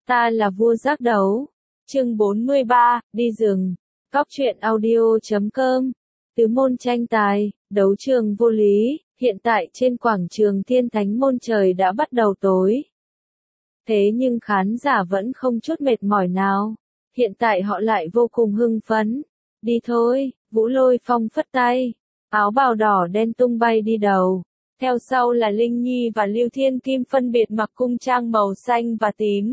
Ta là vua giác đấu. Chương 43, đi rừng. Cóc truyện audio.com. Tứ môn tranh tài, đấu trường vô lý, hiện tại trên quảng trường Thiên Thánh môn trời đã bắt đầu tối. Thế nhưng khán giả vẫn không chút mệt mỏi nào. Hiện tại họ lại vô cùng hưng phấn. Đi thôi, Vũ Lôi Phong phất tay. Áo bào đỏ đen tung bay đi đầu. Theo sau là Linh Nhi và Lưu Thiên Kim phân biệt mặc cung trang màu xanh và tím.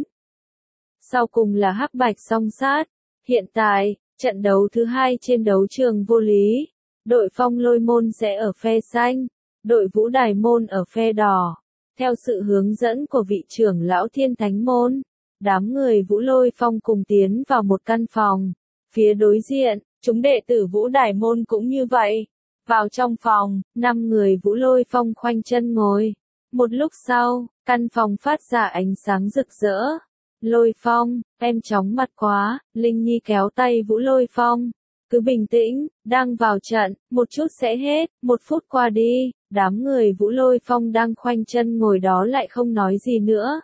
Sau cùng là hắc bạch song sát. Hiện tại, trận đấu thứ hai trên đấu trường vô lý. Đội Phong Lôi môn sẽ ở phe xanh, đội Vũ Đài môn ở phe đỏ. Theo sự hướng dẫn của vị trưởng lão Thiên Thánh môn, đám người Vũ Lôi Phong cùng tiến vào một căn phòng. Phía đối diện, chúng đệ tử Vũ Đài môn cũng như vậy. Vào trong phòng, 5 người Vũ Lôi Phong khoanh chân ngồi. Một lúc sau, căn phòng phát ra ánh sáng rực rỡ. Lôi Phong, em chóng mặt quá, Linh Nhi kéo tay Vũ Lôi Phong. Cứ bình tĩnh, đang vào trận, một chút sẽ hết, 1 phút qua đi, đám người Vũ Lôi Phong đang khoanh chân ngồi đó lại không nói gì nữa.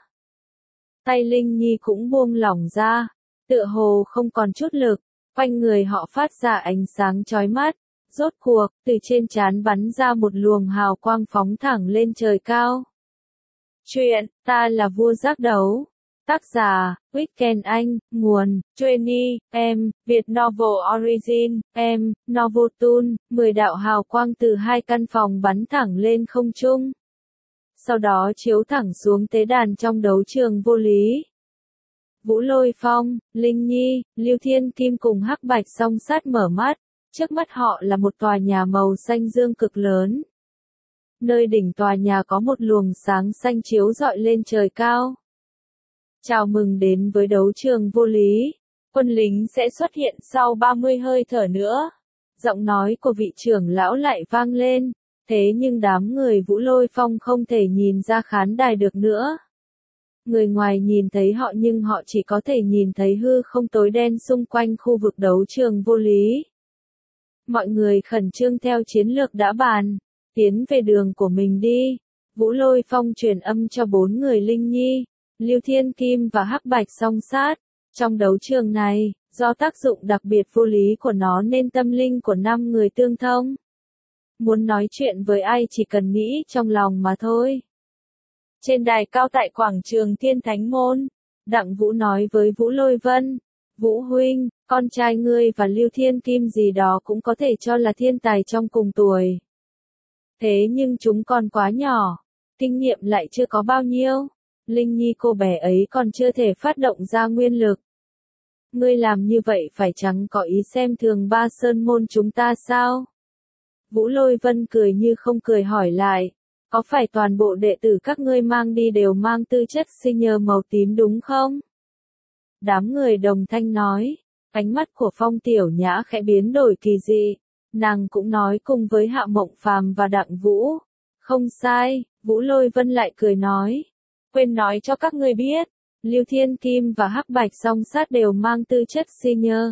Tay Linh Nhi cũng buông lỏng ra, tựa hồ không còn chút lực, quanh người họ phát ra ánh sáng chói mắt. Rốt cuộc, từ trên trán bắn ra một luồng hào quang phóng thẳng lên trời cao. Chuyện, ta là vua giác đấu. Tác giả, Weekend Anh, nguồn, Twenty, Việt Novel Origin, Novotoon, 10 đạo hào quang từ 2 căn phòng bắn thẳng lên không trung. Sau đó chiếu thẳng xuống tế đàn trong đấu trường vô lý. Vũ Lôi Phong, Linh Nhi, Lưu Thiên Kim cùng hắc bạch song sát mở mắt. Trước mắt họ là một tòa nhà màu xanh dương cực lớn. Nơi đỉnh tòa nhà có một luồng sáng xanh chiếu rọi lên trời cao. Chào mừng đến với đấu trường vô lý. Quân lính sẽ xuất hiện sau 30 hơi thở nữa. Giọng nói của vị trưởng lão lại vang lên. Thế nhưng đám người Vũ Lôi Phong không thể nhìn ra khán đài được nữa. Người ngoài nhìn thấy họ nhưng họ chỉ có thể nhìn thấy hư không tối đen xung quanh khu vực đấu trường vô lý. Mọi người khẩn trương theo chiến lược đã bàn, tiến về đường của mình đi. Vũ Lôi Phong truyền âm cho 4 người Linh Nhi, Lưu Thiên Kim và hắc bạch song sát. Trong đấu trường này, do tác dụng đặc biệt vô lý của nó nên tâm linh của 5 người tương thông. Muốn nói chuyện với ai chỉ cần nghĩ trong lòng mà thôi. Trên đài cao tại quảng trường Thiên Thánh môn, Đặng Vũ nói với Vũ Lôi Vân, Vũ huynh, con trai ngươi và Lưu Thiên Kim gì đó cũng có thể cho là thiên tài trong cùng tuổi. Thế nhưng chúng còn quá nhỏ, kinh nghiệm lại chưa có bao nhiêu. Linh Nhi cô bé ấy còn chưa thể phát động ra nguyên lực. Ngươi làm như vậy phải chăng có ý xem thường Ba Sơn môn chúng ta sao? Vũ Lôi Vân cười như không cười hỏi lại, có phải toàn bộ đệ tử các ngươi mang đi đều mang tư chất sinh nhờ màu tím đúng không? Đám người đồng thanh nói, ánh mắt của Phong Tiểu Nhã khẽ biến đổi kỳ dị, nàng cũng nói cùng với Hạ Mộng Phàm và Đặng Vũ. Không sai, Vũ Lôi Vân lại cười nói, quên nói cho các ngươi biết, Lưu Thiên Kim và hắc bạch song sát đều mang tư chất senior.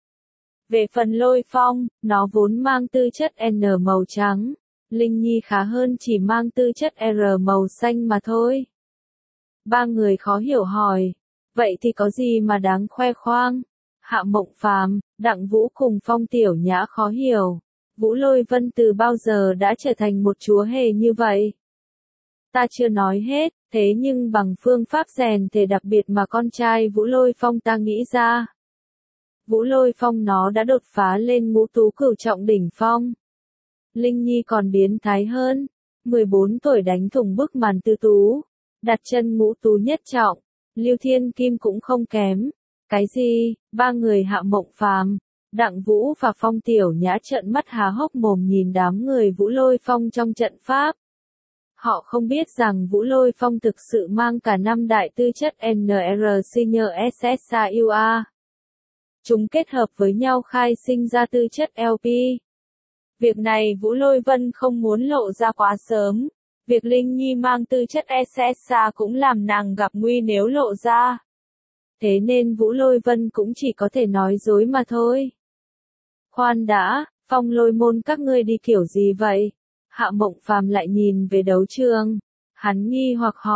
Về phần Lôi Phong, nó vốn mang tư chất N màu trắng, Linh Nhi khá hơn chỉ mang tư chất R màu xanh mà thôi. 3 người khó hiểu hỏi, vậy thì có gì mà đáng khoe khoang? Hạ Mộng Phàm, Đặng Vũ cùng Phong Tiểu Nhã khó hiểu. Vũ Lôi Vân từ bao giờ đã trở thành một chúa hề như vậy? Ta chưa nói hết, thế nhưng bằng phương pháp rèn thể đặc biệt mà con trai Vũ Lôi Phong ta nghĩ ra. Vũ Lôi Phong nó đã đột phá lên ngũ tú cửu trọng đỉnh phong. Linh Nhi còn biến thái hơn, 14 tuổi đánh thủng bức màn tư tú, đặt chân ngũ tú nhất trọng. Lưu Thiên Kim cũng không kém. Cái gì? 3 người Hạ Mộng Phàm, Đặng Vũ và Phong Tiểu Nhã trợn mắt há hốc mồm nhìn đám người Vũ Lôi Phong trong trận pháp. Họ không biết rằng Vũ Lôi Phong thực sự mang cả 5 đại tư chất NR Senior SSAUA. Chúng kết hợp với nhau khai sinh ra tư chất LP. Việc này Vũ Lôi Vân không muốn lộ ra quá sớm. Việc Linh Nhi mang tư chất SSA cũng làm nàng gặp nguy nếu lộ ra. Thế nên Vũ Lôi Vân cũng chỉ có thể nói dối mà thôi. Khoan đã, Phong Lôi môn các ngươi đi kiểu gì vậy? Hạ Mộng Phàm lại nhìn về đấu trường. Hắn nghi hoặc hỏi,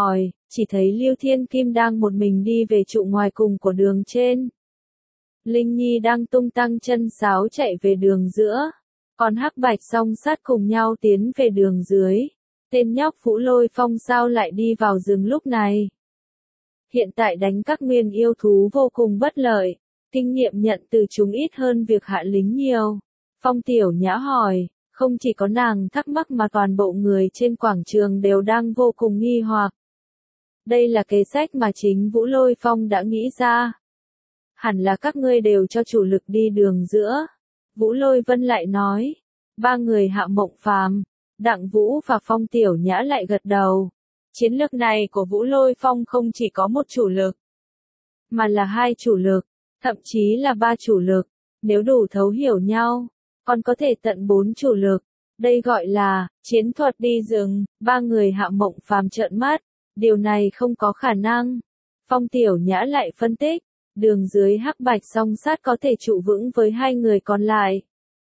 chỉ thấy Lưu Thiên Kim đang một mình đi về trụ ngoài cùng của đường trên. Linh Nhi đang tung tăng chân sáo chạy về đường giữa, còn Hắc Bạch song sát cùng nhau tiến về đường dưới. Tên nhóc Vũ Lôi Phong sao lại đi vào rừng lúc này? Hiện tại đánh các nguyên yêu thú vô cùng bất lợi, kinh nghiệm nhận từ chúng ít hơn việc hạ lính nhiều. Phong Tiểu Nhã hỏi, không chỉ có nàng thắc mắc mà toàn bộ người trên quảng trường đều đang vô cùng nghi hoặc. Đây là kế sách mà chính Vũ Lôi Phong đã nghĩ ra. Hẳn là các ngươi đều cho chủ lực đi đường giữa. Vũ Lôi Vân lại nói, ba người Hạ Mộng Phàm, Đặng Vũ và Phong Tiểu Nhã lại gật đầu. Chiến lược này của Vũ Lôi Phong không chỉ có một chủ lực, mà là hai chủ lực, thậm chí là ba chủ lực. Nếu đủ thấu hiểu nhau, còn có thể tận 4 chủ lực. Đây gọi là chiến thuật đi rừng. Ba người Hạ Mộng Phàm trợn mắt, điều này không có khả năng. Phong Tiểu Nhã lại phân tích, đường dưới Hắc Bạch song sát có thể trụ vững với hai người còn lại.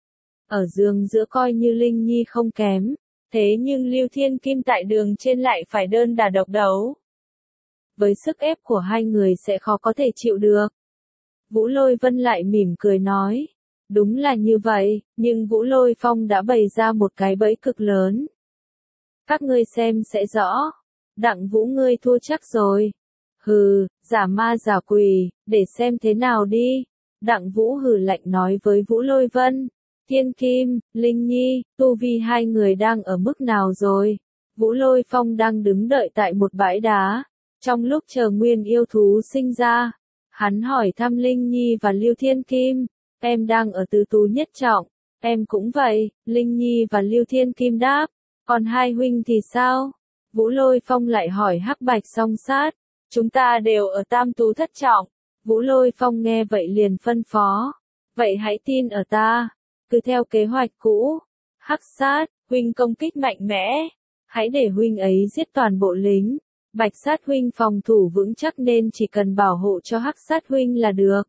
Ở giường giữa coi như Linh Nhi không kém, thế nhưng Lưu Thiên Kim tại đường trên lại phải đơn đả độc đấu. Với sức ép của hai người sẽ khó có thể chịu được. Vũ Lôi Vân lại mỉm cười nói, đúng là như vậy, nhưng Vũ Lôi Phong đã bày ra một cái bẫy cực lớn. Các ngươi xem sẽ rõ. Đặng Vũ ngươi thua chắc rồi. Hừ, giả ma giả quỷ, để xem thế nào đi. Đặng Vũ hừ lạnh nói với Vũ Lôi Vân. Thiên Kim, Linh Nhi, tu vi hai người đang ở mức nào rồi? Vũ Lôi Phong đang đứng đợi tại một bãi đá. Trong lúc chờ nguyên yêu thú sinh ra, hắn hỏi thăm Linh Nhi và Lưu Thiên Kim. Em đang ở tứ tú nhất trọng. Em cũng vậy, Linh Nhi và Lưu Thiên Kim đáp. Còn hai huynh thì sao? Vũ Lôi Phong lại hỏi Hắc Bạch song sát. Chúng ta đều ở tam tú thất trọng. Vũ Lôi Phong nghe vậy liền phân phó. Vậy hãy tin ở ta. Cứ theo kế hoạch cũ. Hắc sát, huynh công kích mạnh mẽ. Hãy để huynh ấy giết toàn bộ lính. Bạch sát huynh phòng thủ vững chắc nên chỉ cần bảo hộ cho Hắc sát huynh là được.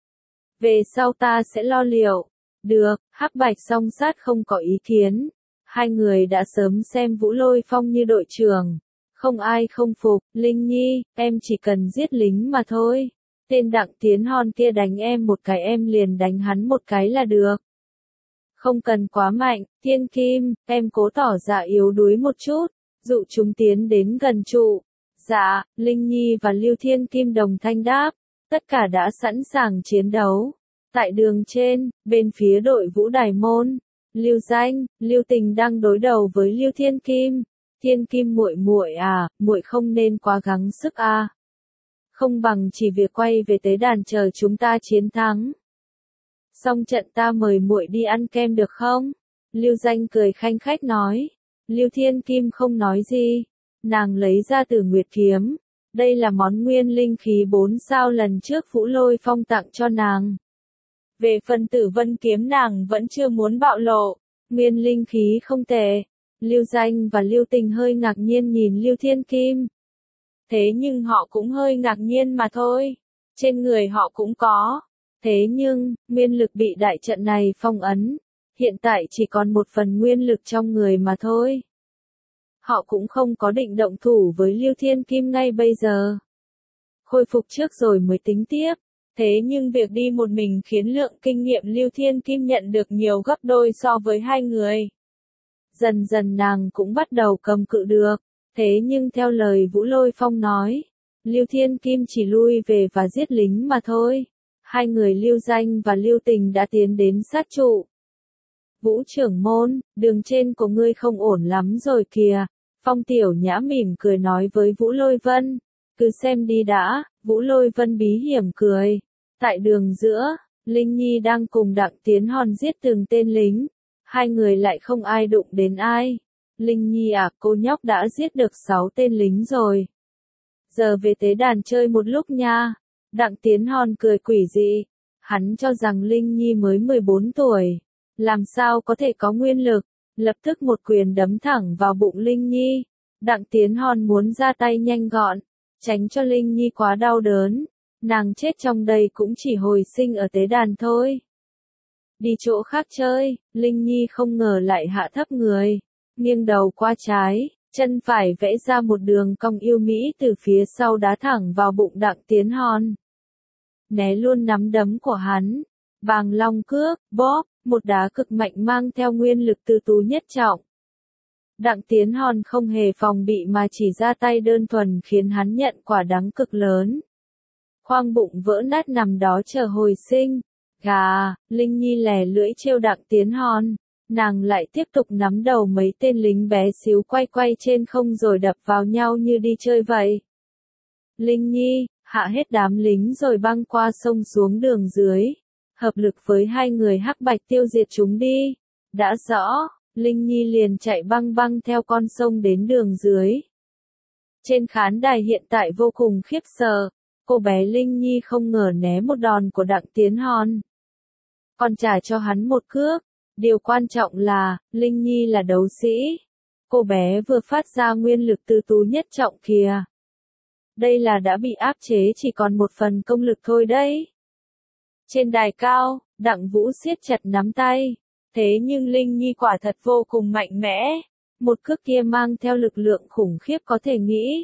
Về sau ta sẽ lo liệu. Được, Hắc Bạch song sát không có ý kiến. Hai người đã sớm xem Vũ Lôi Phong như đội trưởng. Không ai không phục. Linh Nhi, em chỉ cần giết lính mà thôi. Tên Đặng Tiến Hon kia đánh em một cái em liền đánh hắn một cái là được. Không cần quá mạnh. Thiên Kim, em cố tỏ ra yếu đuối một chút, dụ chúng tiến đến gần trụ. Dạ, Linh Nhi và Lưu Thiên Kim đồng thanh đáp. Tất cả đã sẵn sàng chiến đấu. Tại đường trên, bên phía đội Vũ Đài Môn, Lưu Danh, Lưu Tình đang đối đầu với Lưu Thiên Kim. Thiên Kim muội muội à, muội không nên quá gắng sức à. Không bằng chỉ việc quay về tế đàn chờ chúng ta chiến thắng. Xong trận ta mời muội đi ăn kem được không? Lưu Danh cười khanh khách nói. Lưu Thiên Kim không nói gì. Nàng lấy ra Tử Nguyệt kiếm. Đây là món nguyên linh khí 4 sao lần trước Vũ Lôi Phong tặng cho nàng. Về phần Tử Vân kiếm nàng vẫn chưa muốn bạo lộ. Nguyên linh khí không tệ. Lưu Danh và Lưu Tình hơi ngạc nhiên nhìn Lưu Thiên Kim. Thế nhưng họ cũng hơi ngạc nhiên mà thôi. Trên người họ cũng có. Thế nhưng, nguyên lực bị đại trận này phong ấn. Hiện tại chỉ còn một phần nguyên lực trong người mà thôi. Họ cũng không có định động thủ với Lưu Thiên Kim ngay bây giờ. Khôi phục trước rồi mới tính tiếp. Thế nhưng việc đi một mình khiến lượng kinh nghiệm Lưu Thiên Kim nhận được nhiều gấp đôi so với hai người. Dần dần nàng cũng bắt đầu cầm cự được. Thế nhưng theo lời Vũ Lôi Phong nói, Lưu Thiên Kim chỉ lui về và giết lính mà thôi. Hai người Lưu Danh và Lưu Tình đã tiến đến sát trụ. Vũ trưởng môn, đường trên của ngươi không ổn lắm rồi kìa. Phong Tiểu Nhã mỉm cười nói với Vũ Lôi Vân. Cứ xem đi đã. Vũ Lôi Vân bí hiểm cười. Tại đường giữa, Linh Nhi đang cùng Đặng Tiến Hon giết từng tên lính. Hai người lại không ai đụng đến ai. Linh Nhi à, cô nhóc đã giết được 6 tên lính rồi. Giờ về tế đàn chơi một lúc nha. Đặng Tiến Hon cười quỷ dị. Hắn cho rằng Linh Nhi mới 14 tuổi. Làm sao có thể có nguyên lực. Lập tức một quyền đấm thẳng vào bụng Linh Nhi. Đặng Tiến Hon muốn ra tay nhanh gọn. Tránh cho Linh Nhi quá đau đớn. Nàng chết trong đây cũng chỉ hồi sinh ở tế đàn thôi. Đi chỗ khác chơi. Linh Nhi không ngờ lại hạ thấp người. Nghiêng đầu qua trái. chân phải vẽ ra một đường cong yêu mỹ từ phía sau đá thẳng vào bụng Đặng Tiến Hon. Né luôn nắm đấm của hắn. Bàng long cước, bóp, một đá cực mạnh mang theo nguyên lực từ tú nhất trọng. Đặng Tiến Hon không hề phòng bị mà chỉ ra tay đơn thuần khiến hắn nhận quả đắng cực lớn. Khoang bụng vỡ nát nằm đó chờ hồi sinh. Gà, Linh Nhi lè lưỡi trêu Đặng Tiến Hon. Nàng lại tiếp tục nắm đầu mấy tên lính bé xíu quay trên không rồi đập vào nhau như đi chơi vậy. Linh Nhi, hạ hết đám lính rồi băng qua sông xuống đường dưới. Hợp lực với hai người hắc bạch tiêu diệt chúng đi. Đã rõ, Linh Nhi liền chạy băng theo con sông đến đường dưới. Trên khán đài hiện tại vô cùng khiếp sợ. Cô bé Linh Nhi không ngờ né một đòn của Đặng Tiến Hon. Còn trả cho hắn một cước. Điều quan trọng là, Linh Nhi là đấu sĩ. Cô bé vừa phát ra nguyên lực từ tú nhất trọng kìa. Đây là đã bị áp chế chỉ còn một phần công lực thôi đấy. Trên đài cao, Đặng Vũ siết chặt nắm tay. Thế nhưng Linh Nhi quả thật vô cùng mạnh mẽ. Một cước kia mang theo lực lượng khủng khiếp có thể nghĩ.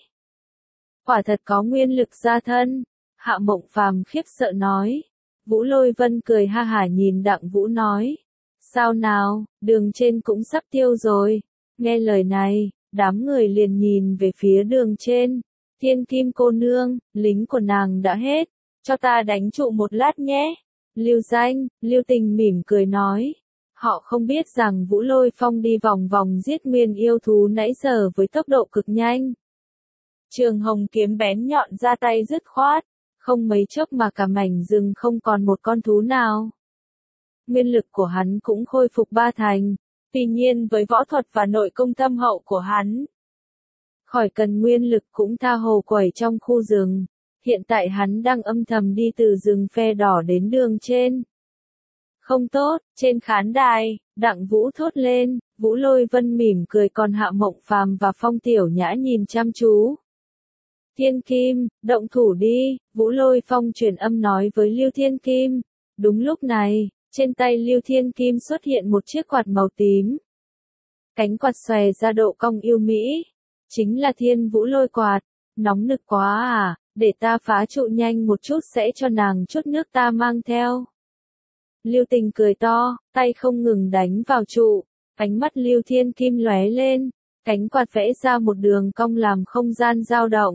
Quả thật có nguyên lực ra thân. Hạ Mộng Phàm khiếp sợ nói. Vũ Lôi Vân cười ha hả nhìn Đặng Vũ nói. Sao nào, đường trên cũng sắp tiêu rồi. Nghe lời này, đám người liền nhìn về phía đường trên. Thiên Kim cô nương, lính của nàng đã hết. Cho ta đánh trụ một lát nhé. Lưu Danh, Lưu Tình mỉm cười nói. Họ không biết rằng Vũ Lôi Phong đi vòng vòng giết nguyên yêu thú nãy giờ với tốc độ cực nhanh. Trường Hồng kiếm bén nhọn ra tay dứt khoát. Không mấy chốc mà cả mảnh rừng không còn một con thú nào. Nguyên lực của hắn cũng khôi phục ba thành. Tuy nhiên với võ thuật và nội công thâm hậu của hắn, khỏi cần nguyên lực cũng tha hồ quẩy trong khu rừng. Hiện tại hắn đang âm thầm đi từ rừng phe đỏ đến đường trên. Không tốt, trên khán đài, Đặng Vũ thốt lên, Vũ Lôi Vân mỉm cười còn Hạ Mộng Phàm và Phong Tiểu Nhã nhìn chăm chú. Thiên Kim, động thủ đi, Vũ Lôi Phong truyền âm nói với Lưu Thiên Kim. Đúng lúc này, trên tay Lưu Thiên Kim xuất hiện một chiếc quạt màu tím. Cánh quạt xòe ra độ cong yêu mỹ. Chính là Thiên Vũ Lôi quạt. Nóng nực quá à, để ta phá trụ nhanh một chút sẽ cho nàng chút nước ta mang theo. Lưu Tình cười to, tay không ngừng đánh vào trụ. Ánh mắt Lưu Thiên Kim lóe lên. Cánh quạt vẽ ra một đường cong làm không gian dao động.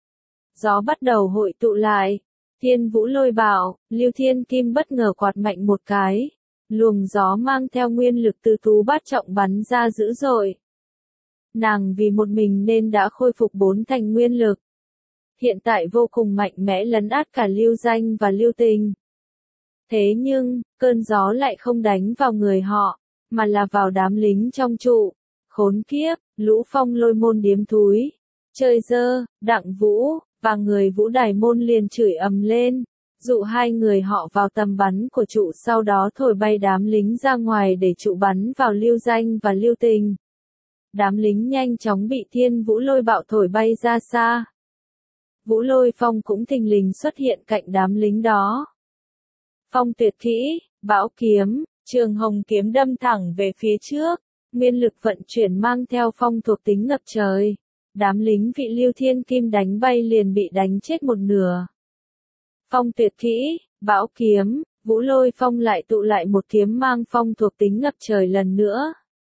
Gió bắt đầu hội tụ lại. Thiên Vũ Lôi bảo, Lưu Thiên Kim bất ngờ quạt mạnh một cái. Luồng gió mang theo nguyên lực từ tú bát trọng bắn ra dữ dội. Nàng vì một mình nên đã khôi phục 4 thành nguyên lực. Hiện tại vô cùng mạnh mẽ lấn át cả Lưu Danh và Lưu Tình. Thế nhưng, cơn gió lại không đánh vào người họ, mà là vào đám lính trong trụ. Khốn kiếp, lũ Phong Lôi môn điếm thúi. Chơi dơ, Đặng Vũ, và người Vũ Đài môn liền chửi ầm lên. Dụ hai người họ vào tầm bắn của trụ sau đó thổi bay đám lính ra ngoài để trụ bắn vào Lưu Danh và Lưu Tình. Đám lính nhanh chóng bị Thiên Vũ Lôi bạo thổi bay ra xa. Vũ Lôi Phong cũng thình lình xuất hiện cạnh đám lính đó. Phong tuyệt kỹ, bão kiếm, Trường Hồng kiếm đâm thẳng về phía trước. Nguyên lực vận chuyển mang theo phong thuộc tính ngập trời. Đám lính bị Lưu Thiên Kim đánh bay liền bị đánh chết một nửa. Phong tuyệt kỹ, bão kiếm, Vũ Lôi Phong lại tụ lại một kiếm mang phong thuộc tính ngập trời lần nữa.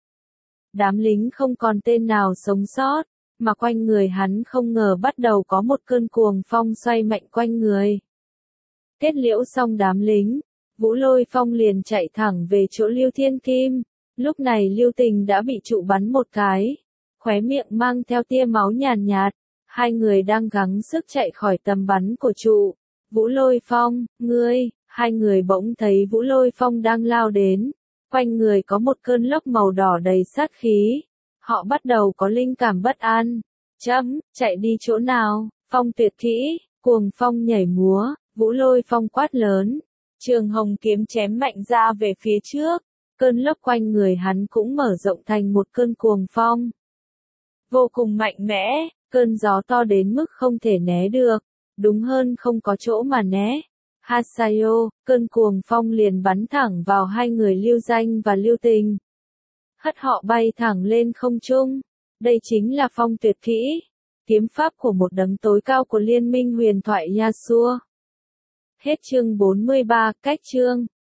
Đám lính không còn tên nào sống sót, mà quanh người hắn không ngờ bắt đầu có một cơn cuồng phong xoay mạnh quanh người. Kết liễu xong đám lính, Vũ Lôi Phong liền chạy thẳng về chỗ Lưu Thiên Kim. Lúc này Lưu Tình đã bị trụ bắn một cái, khóe miệng mang theo tia máu nhàn nhạt. Hai người đang gắng sức chạy khỏi tầm bắn của trụ. Vũ Lôi Phong, ngươi, hai người bỗng thấy Vũ Lôi Phong đang lao đến. Quanh người có một cơn lốc màu đỏ đầy sát khí. Họ bắt đầu có linh cảm bất an. Chạy đi chỗ nào? Phong tuyệt kỹ, cuồng phong nhảy múa, Vũ Lôi Phong quát lớn. Trường Hồng kiếm chém mạnh ra về phía trước. Cơn lốc quanh người hắn cũng mở rộng thành một cơn cuồng phong. Vô cùng mạnh mẽ, cơn gió to đến mức không thể né được. Đúng hơn không có chỗ mà né. Hasayo, cơn cuồng phong liền bắn thẳng vào hai người Lưu Danh và Lưu Tình. Hất họ bay thẳng lên không trung. Đây chính là phong tuyệt kỹ, kiếm pháp của một đấng tối cao của liên minh huyền thoại Yasuo. Hết chương 43, cách chương.